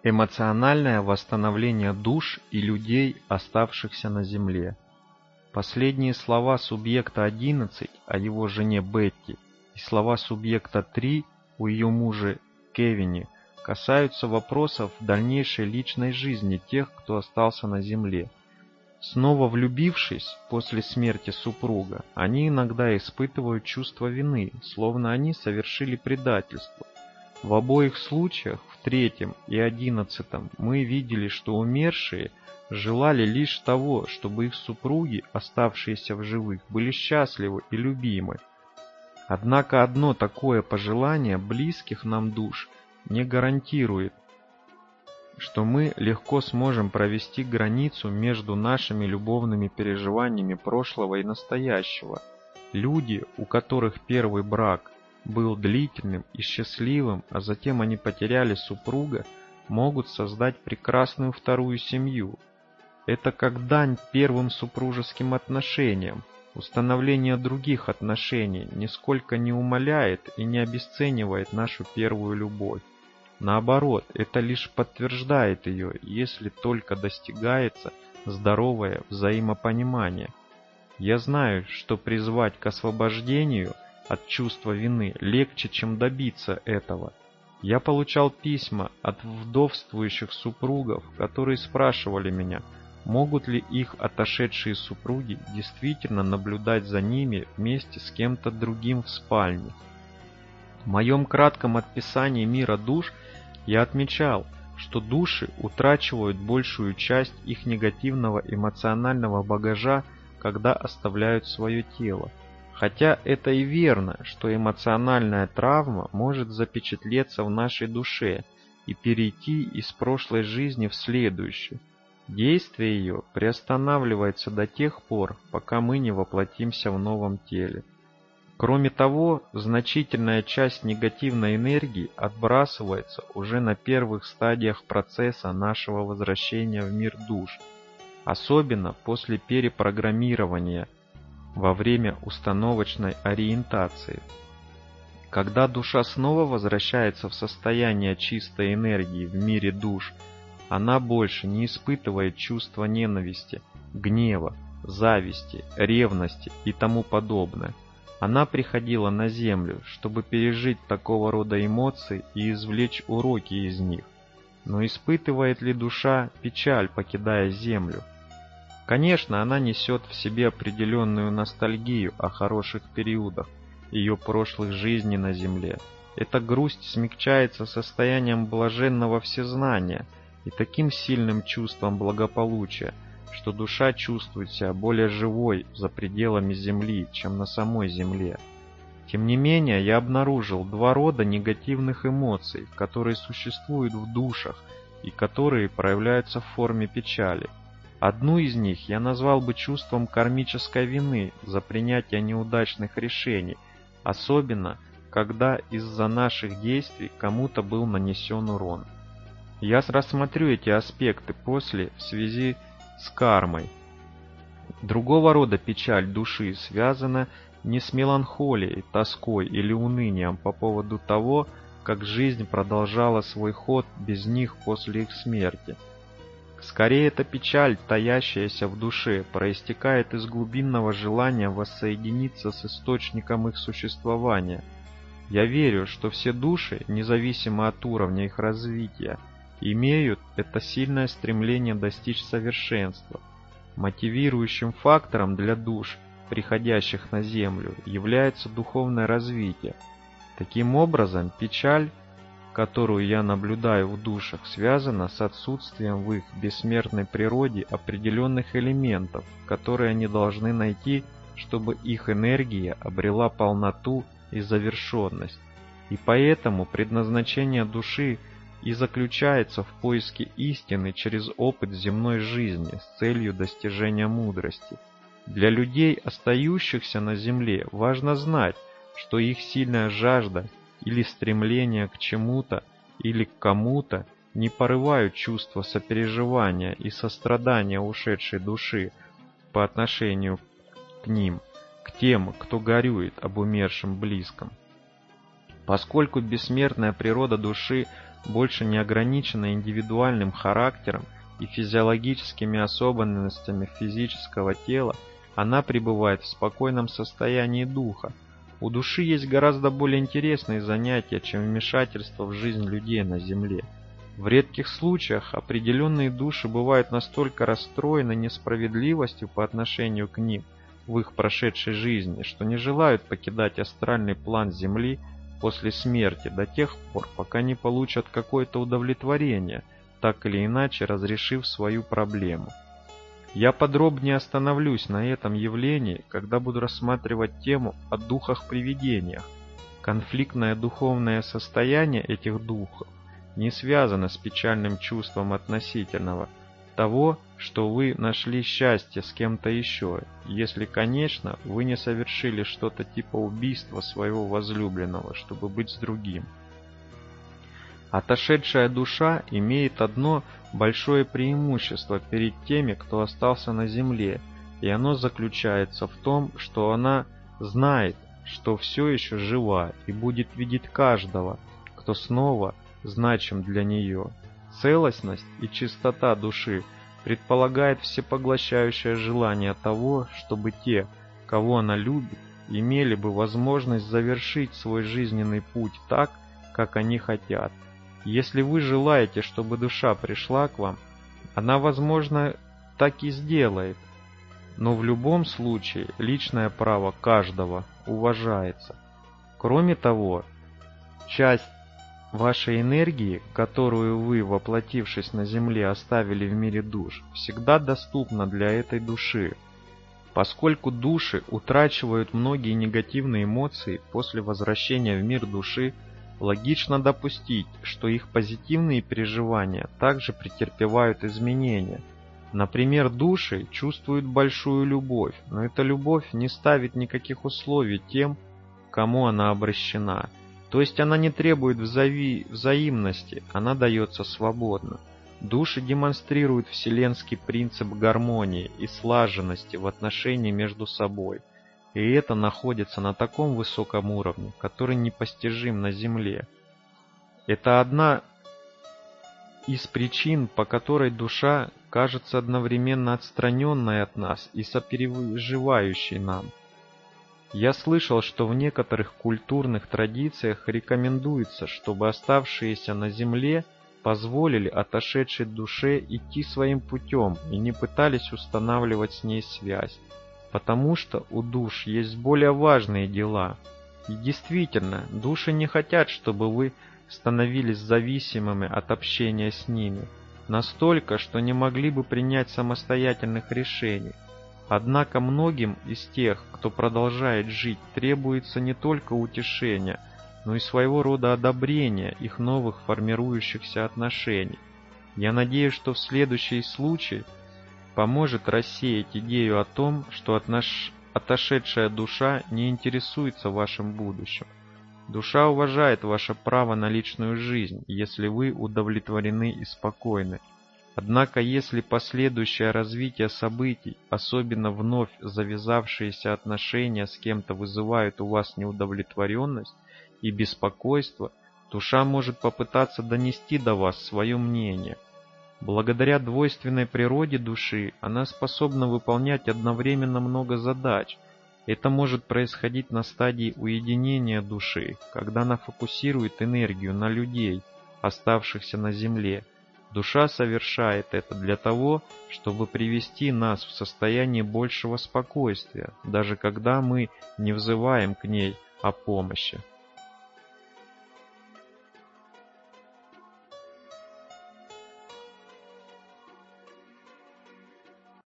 Эмоциональное восстановление душ и людей, оставшихся на Земле. Последние слова субъекта 11 о его жене Бетти и слова субъекта 3 о ее муже Кевине касаются вопросов дальнейшей личной жизни тех, кто остался на Земле. Снова влюбившись после смерти супруга, они иногда испытывают чувство вины, словно они совершили предательство. В обоих случаях, в 3 и 11, мы видели, что умершие желали лишь того, чтобы их супруги, оставшиеся в живых, были счастливы и любимы. Однако одно такое пожелание близких нам душ не гарантирует, что мы легко сможем провести границу между нашими любовными переживаниями прошлого и настоящего. Люди, у которых первый брак был длительным и счастливым, а затем они потеряли супруга, могут создать прекрасную вторую семью. Это как дань первым супружеским отношениям. Установление других отношений нисколько не умаляет и не обесценивает нашу первую любовь. Наоборот, это лишь подтверждает ее, если только достигается здоровое взаимопонимание. Я знаю, что призвать к освобождению от чувства вины легче, чем добиться этого. Я получал письма от вдовствующих супругов, которые спрашивали меня, могут ли их отошедшие супруги действительно наблюдать за ними вместе с кем-то другим в спальне. В моем кратком описании мира душ я отмечал, что души утрачивают большую часть их негативного эмоционального багажа, когда оставляют свое тело. Хотя это и верно, что эмоциональная травма может запечатлеться в нашей душе и перейти из прошлой жизни в следующую. Действие ее приостанавливается до тех пор, пока мы не воплотимся в новом теле. Кроме того, значительная часть негативной энергии отбрасывается уже на первых стадиях процесса нашего возвращения в мир душ, особенно после перепрограммирования во время установочной ориентации. Когда душа снова возвращается в состояние чистой энергии в мире душ, она больше не испытывает чувства ненависти, гнева, зависти, ревности и тому подобное. Она приходила на Землю, чтобы пережить такого рода эмоции и извлечь уроки из них. Но испытывает ли душа печаль, покидая Землю? Конечно, она несет в себе определенную ностальгию о хороших периодах ее прошлых жизней на Земле. Эта грусть смягчается состоянием блаженного всезнания и таким сильным чувством благополучия, что душа чувствует себя более живой за пределами Земли, чем на самой Земле. Тем не менее, я обнаружил два рода негативных эмоций, которые существуют в душах и которые проявляются в форме печали. Одну из них я назвал бы чувством кармической вины за принятие неудачных решений, особенно когда из-за наших действий кому-то был нанесен урон. Я рассмотрю эти аспекты после в связи с кармой. Другого рода печаль души связана не с меланхолией, тоской или унынием по поводу того, как жизнь продолжала свой ход без них после их смерти. Скорее, эта печаль, таящаяся в душе, проистекает из глубинного желания воссоединиться с источником их существования. Я верю, что все души, независимо от уровня их развития, имеют это сильное стремление достичь совершенства. Мотивирующим фактором для душ, приходящих на Землю, является духовное развитие. Таким образом, печаль, которую я наблюдаю в душах, связана с отсутствием в их бессмертной природе определенных элементов, которые они должны найти, чтобы их энергия обрела полноту и завершенность. И поэтому предназначение души и заключается в поиске истины через опыт земной жизни с целью достижения мудрости. Для людей, остающихся на земле, важно знать, что их сильная жажда или стремление к чему-то или к кому-то не порывают чувства сопереживания и сострадания ушедшей души по отношению к ним, к тем, кто горюет об умершем близком. Поскольку бессмертная природа души больше не ограничена индивидуальным характером и физиологическими особенностями физического тела, она пребывает в спокойном состоянии духа. У души есть гораздо более интересные занятия, чем вмешательство в жизнь людей на земле. В редких случаях определенные души бывают настолько расстроены несправедливостью по отношению к ним в их прошедшей жизни, что не желают покидать астральный план Земли после смерти до тех пор, пока не получат какое-то удовлетворение, так или иначе разрешив свою проблему. Я подробнее остановлюсь на этом явлении, когда буду рассматривать тему о духах-привидениях. Конфликтное духовное состояние этих духов не связано с печальным чувством относительного того, что вы нашли счастье с кем-то еще, если, конечно, вы не совершили что-то типа убийства своего возлюбленного, чтобы быть с другим. Отошедшая душа имеет одно большое преимущество перед теми, кто остался на земле, и оно заключается в том, что она знает, что все еще жива и будет видеть каждого, кто снова значим для нее. Целостность и чистота души предполагает всепоглощающее желание того, чтобы те, кого она любит, имели бы возможность завершить свой жизненный путь так, как они хотят. Если вы желаете, чтобы душа пришла к вам, она, возможно, так и сделает. Но в любом случае личное право каждого уважается. Кроме того, часть вашей энергии, которую вы, воплотившись на Земле, оставили в мире душ, всегда доступна для этой души. Поскольку души утрачивают многие негативные эмоции после возвращения в мир души, логично допустить, что их позитивные переживания также претерпевают изменения. Например, души чувствуют большую любовь, но эта любовь не ставит никаких условий тем, к кому она обращена. То есть она не требует взаимности, она дается свободно. Души демонстрируют вселенский принцип гармонии и слаженности в отношении между собой. И это находится на таком высоком уровне, который непостижим на Земле. Это одна из причин, по которой душа кажется одновременно отстраненной от нас и сопереживающей нам. Я слышал, что в некоторых культурных традициях рекомендуется, чтобы оставшиеся на Земле позволили отошедшей душе идти своим путем и не пытались устанавливать с ней связь, потому что у душ есть более важные дела. И действительно, души не хотят, чтобы вы становились зависимыми от общения с ними, настолько, что не могли бы принять самостоятельных решений. Однако многим из тех, кто продолжает жить, требуется не только утешение, но и своего рода одобрение их новых формирующихся отношений. Я надеюсь, что в следующий случай поможет рассеять идею о том, что отошедшая душа не интересуется вашим будущим. Душа уважает ваше право на личную жизнь, если вы удовлетворены и спокойны. Однако, если последующее развитие событий, особенно вновь завязавшиеся отношения с кем-то вызывают у вас неудовлетворенность и беспокойство, душа может попытаться донести до вас свое мнение. Благодаря двойственной природе души она способна выполнять одновременно много задач. Это может происходить на стадии уединения души, когда она фокусирует энергию на людей, оставшихся на Земле. Душа совершает это для того, чтобы привести нас в состояние большего спокойствия, даже когда мы не взываем к ней о помощи.